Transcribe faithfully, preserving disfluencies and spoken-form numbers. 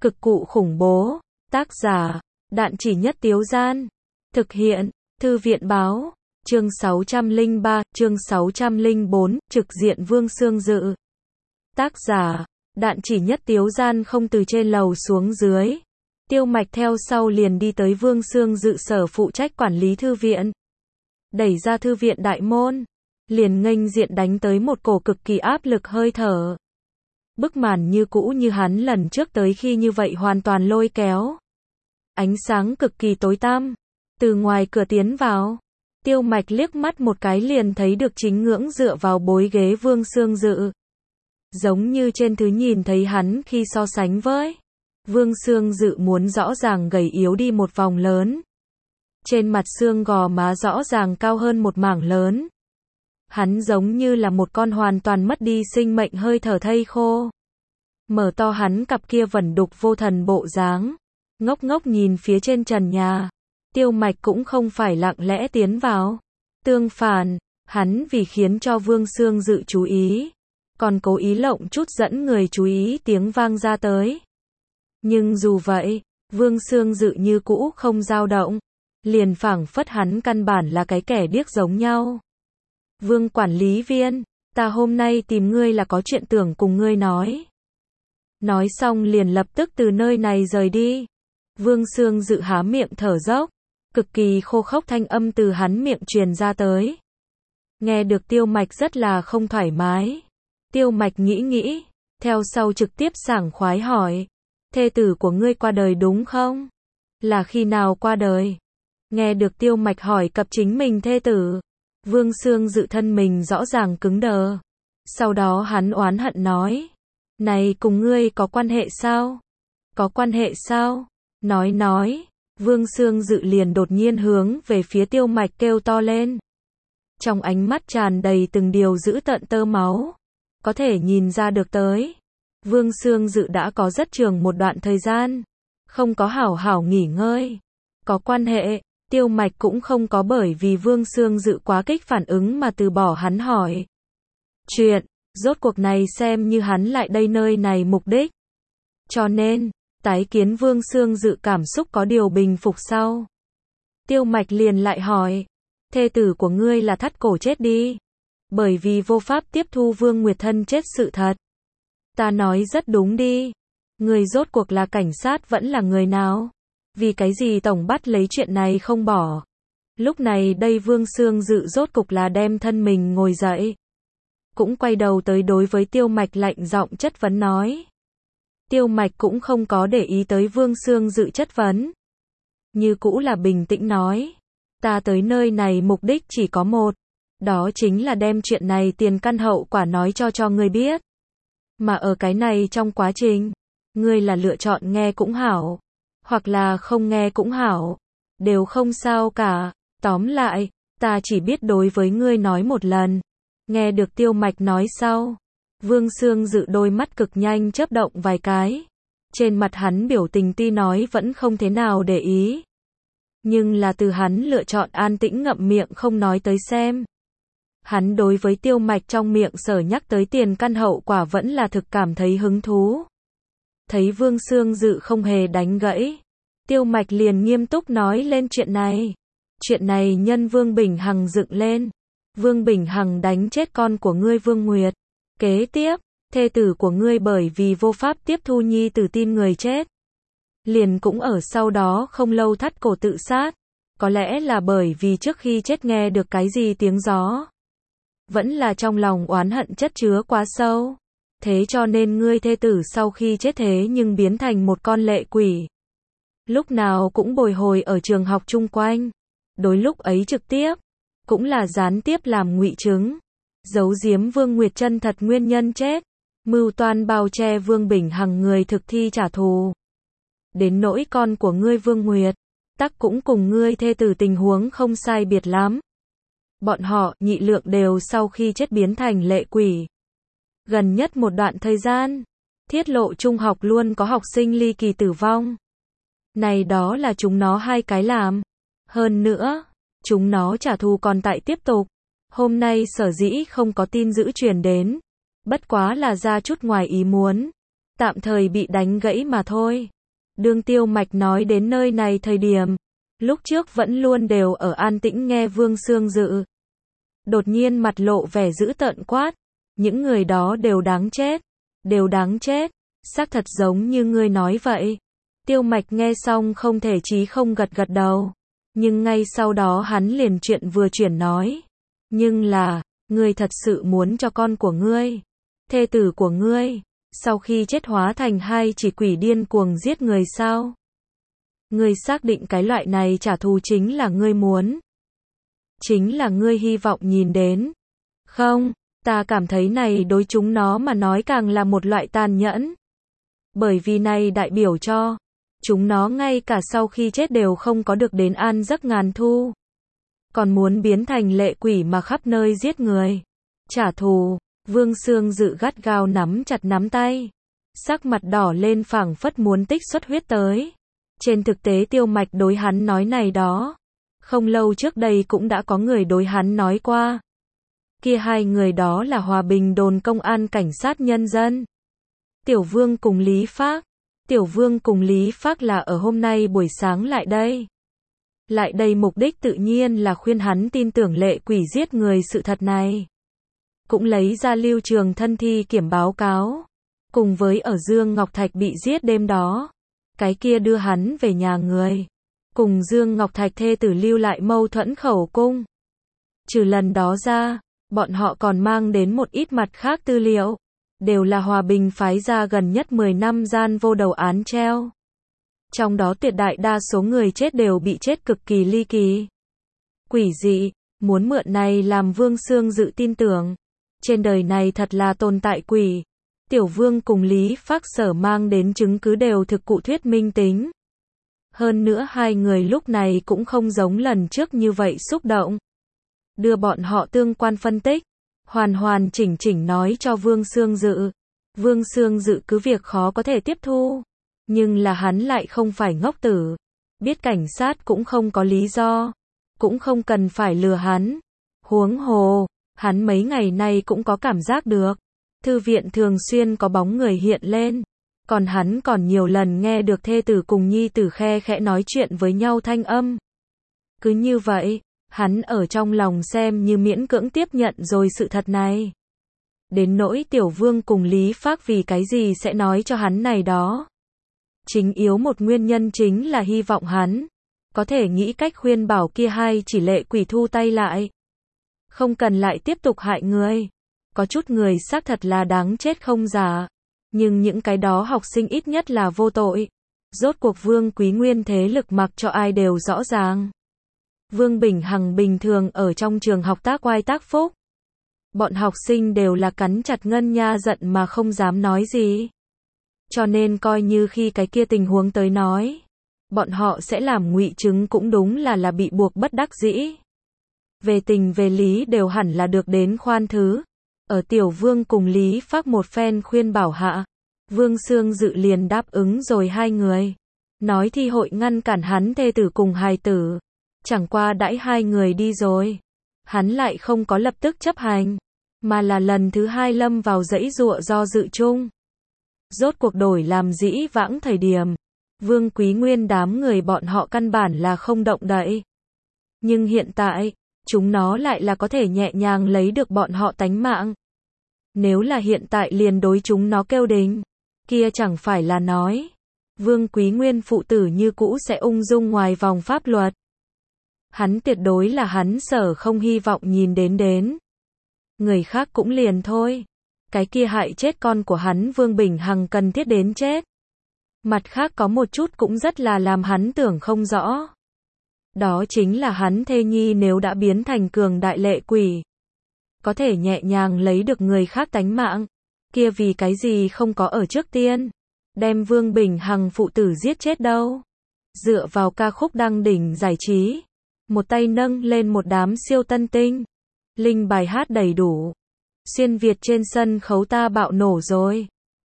Cực cụ khủng bố. Tác giả, Đạn Chỉ Nhất Tiếu Gian. Thực hiện, Thư viện Báo. Chương sáu trăm lẻ ba, chương sáu trăm lẻ bốn, trực diện Vương Xương Dự. Tác giả, Đạn Chỉ Nhất Tiếu Gian không từ trên lầu xuống dưới. Tiêu Mạch theo sau liền đi tới Vương Xương Dự sở phụ trách quản lý thư viện. Đẩy ra thư viện đại môn, liền nghênh diện đánh tới một cổ cực kỳ áp lực hơi thở. Bức màn như cũ như hắn lần trước tới khi như vậy hoàn toàn lôi kéo. Ánh sáng cực kỳ tối tăm. Từ ngoài cửa tiến vào, Tiêu Mạch liếc mắt một cái liền thấy được chính ngưỡng dựa vào bối ghế Vương Xương Dự. Giống như trên thứ nhìn thấy hắn khi so sánh với Vương Xương Dự muốn rõ ràng gầy yếu đi một vòng lớn. Trên mặt xương gò má rõ ràng cao hơn một mảng lớn. Hắn giống như là một con hoàn toàn mất đi sinh mệnh hơi thở thây khô. Mở to hắn cặp kia vẩn đục vô thần bộ dáng, ngốc ngốc nhìn phía trên trần nhà. Tiêu Mạch cũng không phải lặng lẽ tiến vào. Tương phản, hắn vì khiến cho Vương Xương Dự chú ý, còn cố ý lộng chút dẫn người chú ý tiếng vang ra tới. Nhưng dù vậy, Vương Xương Dự như cũ không dao động, liền phảng phất hắn căn bản là cái kẻ điếc giống nhau. Vương quản lý viên, ta hôm nay tìm ngươi là có chuyện tưởng cùng ngươi nói. Nói xong liền lập tức từ nơi này rời đi. Vương Xương Dự há miệng thở dốc, cực kỳ khô khốc thanh âm từ hắn miệng truyền ra tới. Nghe được Tiêu Mạch rất là không thoải mái. Tiêu Mạch nghĩ nghĩ, theo sau trực tiếp sảng khoái hỏi. Thê tử của ngươi qua đời đúng không? Là khi nào qua đời? Nghe được Tiêu Mạch hỏi cập chính mình thê tử, Vương Xương Dự thân mình rõ ràng cứng đờ. Sau đó hắn oán hận nói. Này cùng ngươi có quan hệ sao? Có quan hệ sao? Nói nói, Vương Xương Dự liền đột nhiên hướng về phía Tiêu Mạch kêu to lên. Trong ánh mắt tràn đầy từng điều dữ tợn tơ máu. Có thể nhìn ra được tới. Vương Xương Dự đã có rất trường một đoạn thời gian. Không có hảo hảo nghỉ ngơi. Có quan hệ, Tiêu Mạch cũng không có bởi vì Vương Xương Dự quá kích phản ứng mà từ bỏ hắn hỏi. Chuyện, rốt cuộc này xem như hắn lại đây nơi này mục đích. Cho nên, tái kiến Vương Xương Dự cảm xúc có điều bình phục sau. Tiêu Mạch liền lại hỏi. Thê tử của ngươi là thắt cổ chết đi. Bởi vì vô pháp tiếp thu Vương Nguyệt Thân chết sự thật. Ta nói rất đúng đi. Người rốt cuộc là cảnh sát vẫn là người nào? Vì cái gì tổng bắt lấy chuyện này không bỏ? Lúc này đây Vương Xương Dự rốt cục là đem thân mình ngồi dậy. Cũng quay đầu tới đối với Tiêu Mạch lạnh giọng chất vấn nói. Tiêu Mạch cũng không có để ý tới Vương Xương Dự chất vấn. Như cũ là bình tĩnh nói. Ta tới nơi này mục đích chỉ có một. Đó chính là đem chuyện này tiền căn hậu quả nói cho cho ngươi biết. Mà ở cái này trong quá trình, ngươi là lựa chọn nghe cũng hảo, hoặc là không nghe cũng hảo, đều không sao cả. Tóm lại, ta chỉ biết đối với ngươi nói một lần. Nghe được Tiêu Mạch nói sau, Vương Xương Dự đôi mắt cực nhanh chớp động vài cái. Trên mặt hắn biểu tình tuy nói vẫn không thế nào để ý. Nhưng là từ hắn lựa chọn an tĩnh ngậm miệng không nói tới xem. Hắn đối với Tiêu Mạch trong miệng sở nhắc tới tiền căn hậu quả vẫn là thực cảm thấy hứng thú. Thấy Vương Xương Dự không hề đánh gãy, Tiêu Mạch liền nghiêm túc nói lên chuyện này. Chuyện này nhân Vương Bình Hằng dựng lên. Vương Bình Hằng đánh chết con của ngươi Vương Nguyệt. Kế tiếp, thê tử của ngươi bởi vì vô pháp tiếp thu nhi tử tin người chết. Liền cũng ở sau đó không lâu thắt cổ tự sát. Có lẽ là bởi vì trước khi chết nghe được cái gì tiếng gió. Vẫn là trong lòng oán hận chất chứa quá sâu. Thế cho nên ngươi thê tử sau khi chết thế nhưng biến thành một con lệ quỷ. Lúc nào cũng bồi hồi ở trường học chung quanh. Đối lúc ấy trực tiếp, cũng là gián tiếp làm ngụy chứng. Giấu giếm Vương Nguyệt chân thật nguyên nhân chết. Mưu toan bao che Vương Bình Hằng người thực thi trả thù. Đến nỗi con của ngươi Vương Nguyệt, tắc cũng cùng ngươi thê tử tình huống không sai biệt lắm. Bọn họ, nhị lượng đều sau khi chết biến thành lệ quỷ. Gần nhất một đoạn thời gian, Thiết Lộ trung học luôn có học sinh ly kỳ tử vong. Này đó là chúng nó hai cái làm. Hơn nữa, chúng nó trả thù còn tại tiếp tục. Hôm nay sở dĩ không có tin dữ truyền đến. Bất quá là ra chút ngoài ý muốn. tạm thời bị đánh gãy mà thôi. Đương Tiêu Mạch nói đến nơi này thời điểm, lúc trước vẫn luôn đều ở an tĩnh nghe Vương Sương Dự. Đột nhiên mặt lộ vẻ dữ tợn quát, những người đó đều đáng chết, đều đáng chết, xác thật giống như ngươi nói vậy. Tiêu Mạch nghe xong không thể chí không gật gật đầu, nhưng ngay sau đó hắn liền chuyện vừa chuyển nói, nhưng là, ngươi thật sự muốn cho con của ngươi, thê tử của ngươi, sau khi chết hóa thành hai chỉ quỷ điên cuồng giết người sao? Ngươi xác định cái loại này trả thù chính là ngươi muốn, chính là ngươi hy vọng nhìn đến. Không, ta cảm thấy này đối chúng nó mà nói càng là một loại tàn nhẫn. Bởi vì này đại biểu cho, chúng nó ngay cả sau khi chết đều không có được đến an giấc ngàn thu. Còn muốn biến thành lệ quỷ mà khắp nơi giết người. Trả thù, Vương Sương Dự gắt gao nắm chặt nắm tay. Sắc mặt đỏ lên phảng phất muốn tích xuất huyết tới. Trên thực tế Tiêu Mạch đối hắn nói này đó. Không lâu trước đây cũng đã có người đối hắn nói qua. Kia hai người đó là Hòa Bình đồn công an cảnh sát nhân dân. Tiểu Vương cùng Lý Phác. Tiểu Vương cùng Lý Phác là ở hôm nay buổi sáng lại đây. Lại đây mục đích tự nhiên là khuyên hắn tin tưởng lệ quỷ giết người sự thật này. Cũng lấy ra Lưu Trường thân thi kiểm báo cáo. Cùng với ở Dương Ngọc Thạch bị giết đêm đó. Cái kia đưa hắn về nhà người. Cùng Dương Ngọc Thạch thê tử lưu lại mâu thuẫn khẩu cung. Trừ lần đó ra, bọn họ còn mang đến một ít mặt khác tư liệu. Đều là Hòa Bình phái ra gần nhất mười năm gian vô đầu án treo. Trong đó tuyệt đại đa số người chết đều bị chết cực kỳ ly kỳ. Quỷ dị, muốn mượn này làm Vương Sương Dự tin tưởng. Trên đời này thật là tồn tại quỷ. Tiểu Vương cùng Lý Phác sở mang đến chứng cứ đều thực cụ thuyết minh tính. Hơn nữa hai người lúc này cũng không giống lần trước như vậy xúc động. Đưa bọn họ tương quan phân tích. Hoàn hoàn chỉnh chỉnh nói cho Vương Sương Dự. Vương Sương Dự cứ việc khó có thể tiếp thu. Nhưng là hắn lại không phải ngốc tử. Biết cảnh sát cũng không có lý do. Cũng không cần phải lừa hắn. Huống hồ, hắn mấy ngày nay cũng có cảm giác được. Thư viện thường xuyên có bóng người hiện lên. Còn hắn còn nhiều lần nghe được thê tử cùng nhi tử khe khẽ nói chuyện với nhau thanh âm. Cứ như vậy, hắn ở trong lòng xem như miễn cưỡng tiếp nhận rồi sự thật này. Đến nỗi Tiểu Vương cùng Lý Phác vì cái gì sẽ nói cho hắn này đó. Chính yếu một nguyên nhân chính là hy vọng hắn có thể nghĩ cách khuyên bảo kia hai chỉ lệ quỷ thu tay lại. Không cần lại tiếp tục hại người. Có chút người xác thật là đáng chết không giả. Nhưng những cái đó học sinh ít nhất là vô tội. Rốt cuộc Vương Quý Nguyên thế lực mặc cho ai đều rõ ràng. Vương Bình Hằng bình thường ở trong trường học tác oai tác phúc. Bọn học sinh đều là cắn chặt ngân nha giận mà không dám nói gì. Cho nên coi như khi cái kia tình huống tới nói, bọn họ sẽ làm ngụy chứng cũng đúng là là bị buộc bất đắc dĩ. Về tình về lý đều hẳn là được đến khoan thứ. Ở Tiểu Vương cùng Lý Phác một phen khuyên bảo hạ, Vương Sương Dự liền đáp ứng rồi hai người. Nói thi hội ngăn cản hắn thê tử cùng hài tử. Chẳng qua đãi hai người đi rồi. Hắn lại không có lập tức chấp hành, mà là lần thứ hai lâm vào dãy dụa do dự chung. Rốt cuộc đổi làm dĩ vãng thời điểm. Vương Quý Nguyên đám người bọn họ căn bản là không động đậy. Nhưng hiện tại, chúng nó lại là có thể nhẹ nhàng lấy được bọn họ tánh mạng. Nếu là hiện tại liền đối chúng nó kêu đình, kia chẳng phải là nói. Vương Quý Nguyên phụ tử như cũ sẽ ung dung ngoài vòng pháp luật. Hắn tuyệt đối là hắn sở không hy vọng nhìn đến đến. Người khác cũng liền thôi. Cái kia hại chết con của hắn Vương Bình Hằng cần thiết đến chết. Mặt khác có một chút cũng rất là làm hắn tưởng không rõ. Đó chính là hắn thê nhi nếu đã biến thành cường đại lệ quỷ. Có thể nhẹ nhàng lấy được người khác tánh mạng. Kia vì cái gì không có ở trước tiên. Đem Vương Bình Hằng phụ tử giết chết đâu. Dựa vào ca khúc đăng đỉnh giải trí. Một tay nâng lên một đám siêu tân tinh. Linh bài hát đầy đủ. Xuyên Việt trên sân khấu ta bạo nổ rồi.